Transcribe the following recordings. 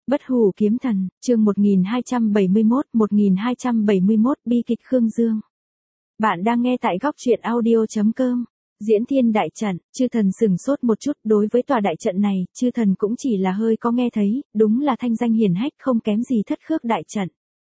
Bất hủ kiếm thần, chương 1271 bi kịch Khương Dương. Bạn đang nghe tại góc truyện audio.com. Diễn thiên đại trận, chư thần sửng sốt một chút, đối với tòa đại trận này, chư thần cũng chỉ là hơi có nghe thấy, đúng là thanh danh hiển hách không kém gì Thất Khước đại trận.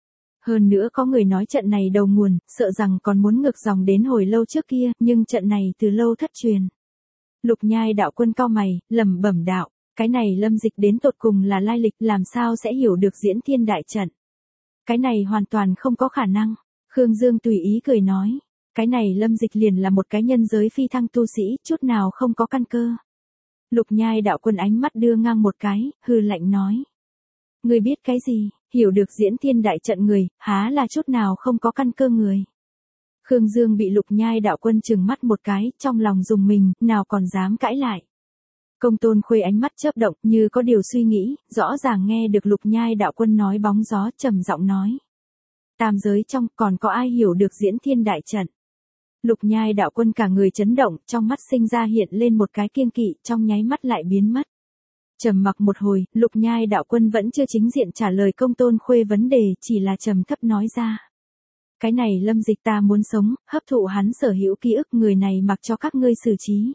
Hơn nữa có người nói trận này đầu nguồn, sợ rằng còn muốn ngược dòng đến hồi lâu trước kia, nhưng trận này từ lâu thất truyền. Lục Nhai đạo quân cau mày, lẩm bẩm đạo. Cái này Lâm Dịch đến tột cùng là lai lịch, làm sao sẽ hiểu được diễn thiên đại trận. Cái này hoàn toàn không có khả năng. Khương Dương tùy ý cười nói. Cái này Lâm Dịch liền là một cái nhân giới phi thăng tu sĩ, chút nào không có căn cơ. Lục Nhai đạo quân ánh mắt đưa ngang một cái, hừ lạnh nói. Ngươi biết cái gì, hiểu được diễn thiên đại trận người, há là chút nào không có căn cơ người. Khương Dương bị Lục Nhai đạo quân trừng mắt một cái, trong lòng rùng mình, nào còn dám cãi lại. Công Tôn Khuê ánh mắt chớp động như có điều suy nghĩ, rõ ràng nghe được Lục Nhai đạo quân nói bóng gió, trầm giọng nói. Tam giới trong còn có ai hiểu được diễn thiên đại trận. Lục Nhai đạo quân cả người chấn động, trong mắt sinh ra hiện lên một cái kiêng kỵ, trong nháy mắt lại biến mất. Trầm mặc một hồi, Lục Nhai đạo quân vẫn chưa chính diện trả lời Công Tôn Khuê vấn đề, chỉ là trầm thấp nói ra. Cái này Lâm Dịch ta muốn sống, hấp thụ hắn sở hữu ký ức, người này mặc cho các ngươi xử trí.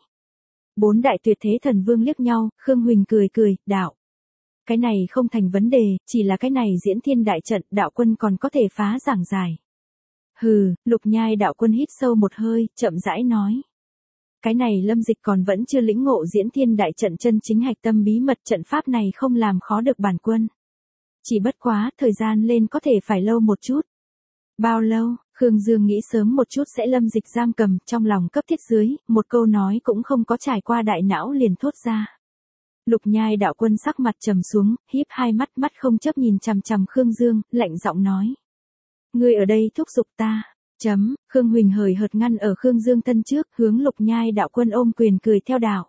Bốn đại tuyệt thế thần vương liếc nhau, Khương Huỳnh cười cười, đạo. Cái này không thành vấn đề, chỉ là cái này diễn thiên đại trận, đạo quân còn có thể phá giảng giải. Hừ, Lục Nhai đạo quân hít sâu một hơi, chậm rãi nói. Cái này Lâm Dịch còn vẫn chưa lĩnh ngộ diễn thiên đại trận chân chính hạch tâm bí mật, trận pháp này không làm khó được bản quân. Chỉ bất quá, thời gian lên có thể phải lâu một chút. Bao lâu? Khương Dương nghĩ sớm một chút sẽ Lâm Dịch giam cầm, trong lòng cấp thiết dưới, một câu nói cũng không có trải qua đại não liền thốt ra. Lục Nhai đạo quân sắc mặt trầm xuống, híp hai mắt, mắt không chấp nhìn chằm chằm Khương Dương, lạnh giọng nói. Ngươi ở đây thúc giục ta. Khương Huỳnh hời hợt ngăn ở Khương Dương thân trước, hướng Lục Nhai đạo quân ôm quyền cười theo đạo.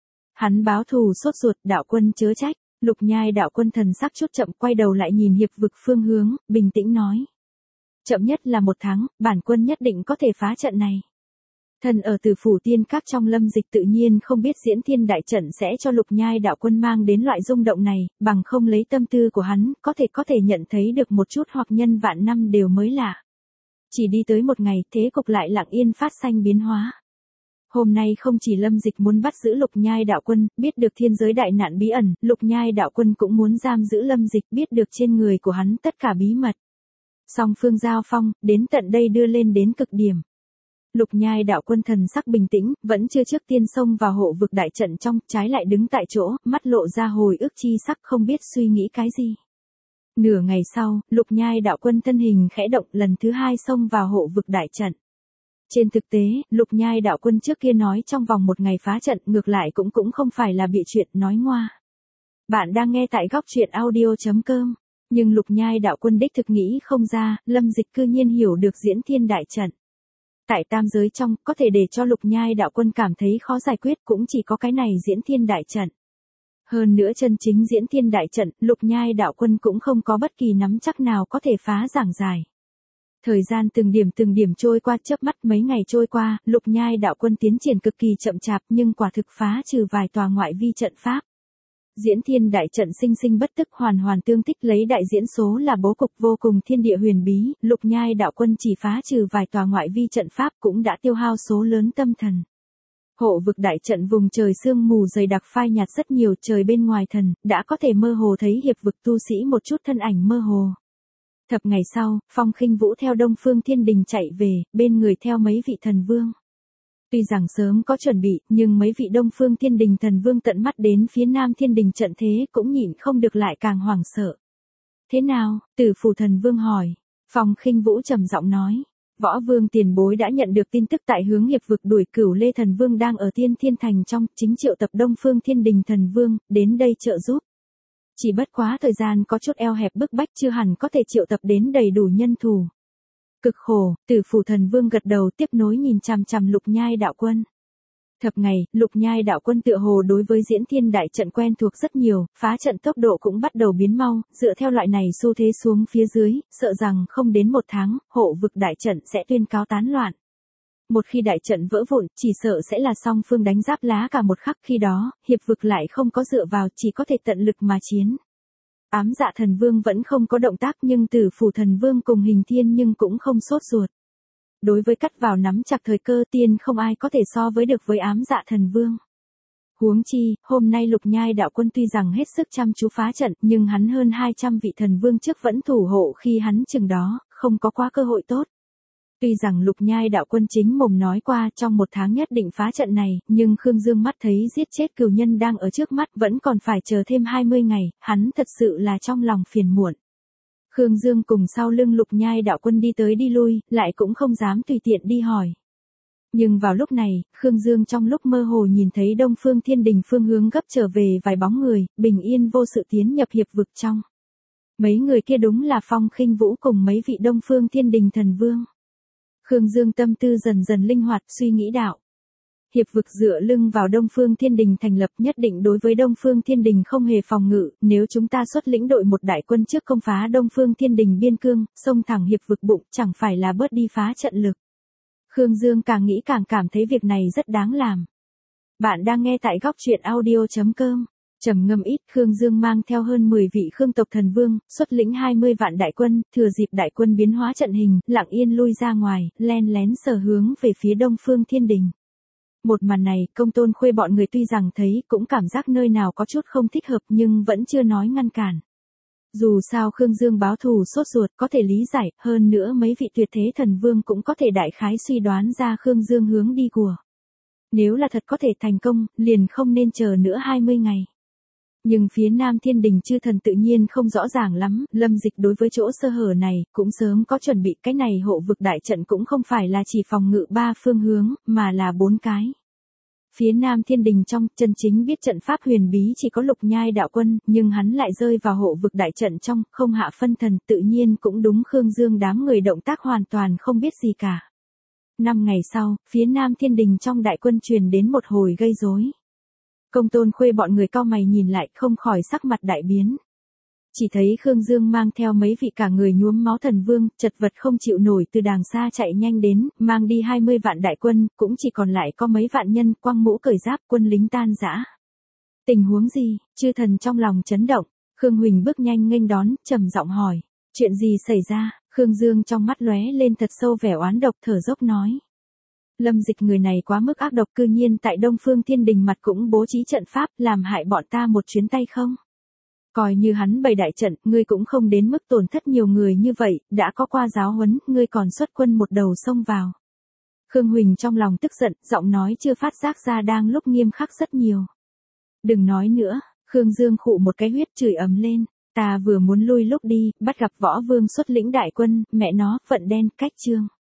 Hắn báo thù sốt ruột, đạo quân chớ trách. Lục Nhai đạo quân thần sắc chút chậm, quay đầu lại nhìn hiệp vực phương hướng, bình tĩnh nói. Chậm nhất là 1 tháng, bản quân nhất định có thể phá trận này. Thần ở Tử Phủ Tiên Các trong Lâm Dịch tự nhiên không biết diễn thiên đại trận sẽ cho Lục Nhai đạo quân mang đến loại rung động này, bằng không lấy tâm tư của hắn, có thể nhận thấy được một chút hoặc nhân vạn năm đều mới lạ. Chỉ đi tới một ngày, thế cục lại lặng yên phát sinh biến hóa. Hôm nay không chỉ Lâm Dịch muốn bắt giữ Lục Nhai đạo quân, biết được thiên giới đại nạn bí ẩn, Lục Nhai đạo quân cũng muốn giam giữ Lâm Dịch, biết được trên người của hắn tất cả bí mật. Song phương giao phong, đến tận đây đưa lên đến cực điểm. Lục Nhai đạo quân thần sắc bình tĩnh, vẫn chưa trước tiên xông vào hộ vực đại trận trong, trái lại đứng tại chỗ, mắt lộ ra hồi ức chi sắc, không biết suy nghĩ cái gì. Nửa ngày sau, Lục Nhai đạo quân thân hình khẽ động, lần thứ 2 xông vào hộ vực đại trận. Trên thực tế, Lục Nhai đạo quân trước kia nói trong vòng 1 ngày phá trận, ngược lại cũng không phải là bịa chuyện nói ngoa. Bạn đang nghe tại góc truyện audio.com. Nhưng Lục Nhai đạo quân đích thực nghĩ không ra, Lâm Dịch cư nhiên hiểu được diễn thiên đại trận. Tại tam giới trong, có thể để cho Lục Nhai đạo quân cảm thấy khó giải quyết cũng chỉ có cái này diễn thiên đại trận. Hơn nữa chân chính diễn thiên đại trận, Lục Nhai đạo quân cũng không có bất kỳ nắm chắc nào có thể phá giảng giải. Thời gian từng điểm trôi qua, chớp mắt mấy ngày trôi qua, Lục Nhai đạo quân tiến triển cực kỳ chậm chạp nhưng quả thực phá trừ vài tòa ngoại vi trận pháp. Diễn thiên đại trận sinh sinh bất tức, hoàn tương tích, lấy đại diễn số là bố cục vô cùng thiên địa huyền bí, Lục Nhai đạo quân chỉ phá trừ vài tòa ngoại vi trận pháp cũng đã tiêu hao số lớn tâm thần. Hộ vực đại trận vùng trời sương mù dày đặc phai nhạt rất nhiều, trời bên ngoài thần, đã có thể mơ hồ thấy hiệp vực tu sĩ một chút thân ảnh mơ hồ. Thập ngày sau, Phong Khinh Vũ theo Đông Phương Thiên Đình chạy về, bên người theo mấy vị thần vương. Tuy rằng sớm có chuẩn bị, nhưng mấy vị Đông Phương Thiên Đình thần vương tận mắt đến phía Nam Thiên Đình trận thế cũng nhịn không được lại càng hoảng sợ. Thế nào? Tử Phủ thần vương hỏi. Phong Khinh Vũ trầm giọng nói. Võ vương tiền bối đã nhận được tin tức tại hướng hiệp vực đuổi Cửu Lê thần vương đang ở Tiên Thiên Thành trong, chính triệu tập Đông Phương Thiên Đình thần vương, đến đây trợ giúp. Chỉ bất quá thời gian có chút eo hẹp bức bách, chưa hẳn có thể triệu tập đến đầy đủ nhân thủ. Cực khổ, Tử Phủ thần vương gật đầu, tiếp nối nhìn chằm chằm Lục Nhai đạo quân. Thập ngày, Lục Nhai đạo quân tựa hồ đối với diễn thiên đại trận quen thuộc rất nhiều, phá trận tốc độ cũng bắt đầu biến mau, dựa theo loại này xu thế xuống phía dưới, sợ rằng không đến 1 tháng, hộ vực đại trận sẽ tuyên cáo tán loạn. Một khi đại trận vỡ vụn, chỉ sợ sẽ là song phương đánh giáp lá cả một khắc, khi đó, hiệp vực lại không có dựa vào, chỉ có thể tận lực mà chiến. Ám Dạ Thần Vương vẫn không có động tác nhưng Tử Phủ Thần Vương cùng Hình Thiên nhưng cũng không sốt ruột. Đối với cắt vào nắm chặt thời cơ tiên không ai có thể so với được với Ám Dạ Thần Vương. Huống chi, hôm nay Lục Nhai đạo quân tuy rằng hết sức chăm chú phá trận nhưng hắn hơn 200 vị thần vương trước vẫn thủ hộ khi hắn chừng đó, không có quá cơ hội tốt. Tuy rằng Lục Nhai đạo quân chính mồm nói qua trong 1 tháng nhất định phá trận này, nhưng Khương Dương mắt thấy giết chết cừu nhân đang ở trước mắt vẫn còn phải chờ thêm 20 ngày, hắn thật sự là trong lòng phiền muộn. Khương Dương cùng sau lưng Lục Nhai đạo quân đi tới đi lui, lại cũng không dám tùy tiện đi hỏi. Nhưng vào lúc này, Khương Dương trong lúc mơ hồ nhìn thấy Đông Phương Thiên Đình phương hướng gấp trở về vài bóng người, bình yên vô sự tiến nhập hiệp vực trong. Mấy người kia đúng là Phong Khinh Vũ cùng mấy vị Đông Phương Thiên Đình thần vương. Khương Dương tâm tư dần dần linh hoạt suy nghĩ đạo. Hiệp vực dựa lưng vào Đông Phương Thiên Đình thành lập nhất định đối với Đông Phương Thiên Đình không hề phòng ngự, nếu chúng ta xuất lĩnh đội một đại quân trước công phá Đông Phương Thiên Đình biên cương, xông thẳng hiệp vực bụng chẳng phải là bớt đi phá trận lực. Khương Dương càng nghĩ càng cảm thấy việc này rất đáng làm. Bạn đang nghe tại góc truyện audio.com. Trầm ngâm ít, Khương Dương mang theo hơn 10 vị Khương tộc thần vương, xuất lĩnh 20 vạn đại quân, thừa dịp đại quân biến hóa trận hình, lặng yên lui ra ngoài, len lén sở hướng về phía Đông Phương Thiên Đình. Một màn này, Công Tôn Khuê bọn người tuy rằng thấy cũng cảm giác nơi nào có chút không thích hợp nhưng vẫn chưa nói ngăn cản. Dù sao Khương Dương báo thù sốt ruột có thể lý giải, hơn nữa mấy vị tuyệt thế thần vương cũng có thể đại khái suy đoán ra Khương Dương hướng đi của. Nếu là thật có thể thành công, liền không nên chờ nữa 20 ngày. Nhưng phía Nam Thiên Đình chư thần tự nhiên không rõ ràng lắm, Lâm Dịch đối với chỗ sơ hở này, cũng sớm có chuẩn bị. Cái này hộ vực đại trận cũng không phải là chỉ phòng ngự 3 phương hướng, mà là 4 cái. Phía Nam Thiên Đình trong, chân chính biết trận pháp huyền bí chỉ có Lục Nhai đạo quân, nhưng hắn lại rơi vào hộ vực đại trận trong, không hạ phân thần, tự nhiên cũng đúng Khương Dương đám người động tác hoàn toàn không biết gì cả. 5 ngày sau, phía Nam Thiên Đình trong đại quân truyền đến một hồi gây rối. Công Tôn Khuê bọn người cau mày nhìn lại không khỏi sắc mặt đại biến. Chỉ thấy Khương Dương mang theo mấy vị cả người nhuốm máu thần vương, chật vật không chịu nổi từ đàng xa chạy nhanh đến, mang đi 20 vạn đại quân, cũng chỉ còn lại có mấy vạn nhân, quăng mũ cởi giáp, quân lính tan rã. Tình huống gì? Chư thần trong lòng chấn động, Khương Huỳnh bước nhanh nghênh đón, trầm giọng hỏi. Chuyện gì xảy ra? Khương Dương trong mắt lóe lên thật sâu vẻ oán độc thở dốc nói. Lâm Dịch người này quá mức ác độc, cư nhiên tại Đông Phương Thiên Đình mặt cũng bố trí trận pháp, làm hại bọn ta một chuyến tay không? Coi như hắn bày đại trận, ngươi cũng không đến mức tổn thất nhiều người như vậy, đã có qua giáo huấn, ngươi còn xuất quân một đầu xông vào. Khương Huỳnh trong lòng tức giận, giọng nói chưa phát giác ra đang lúc nghiêm khắc rất nhiều. Đừng nói nữa, Khương Dương khụ một cái huyết chửi ầm lên, ta vừa muốn lui lúc đi, bắt gặp Võ Vương xuất lĩnh đại quân, mẹ nó, vận đen, cách chương.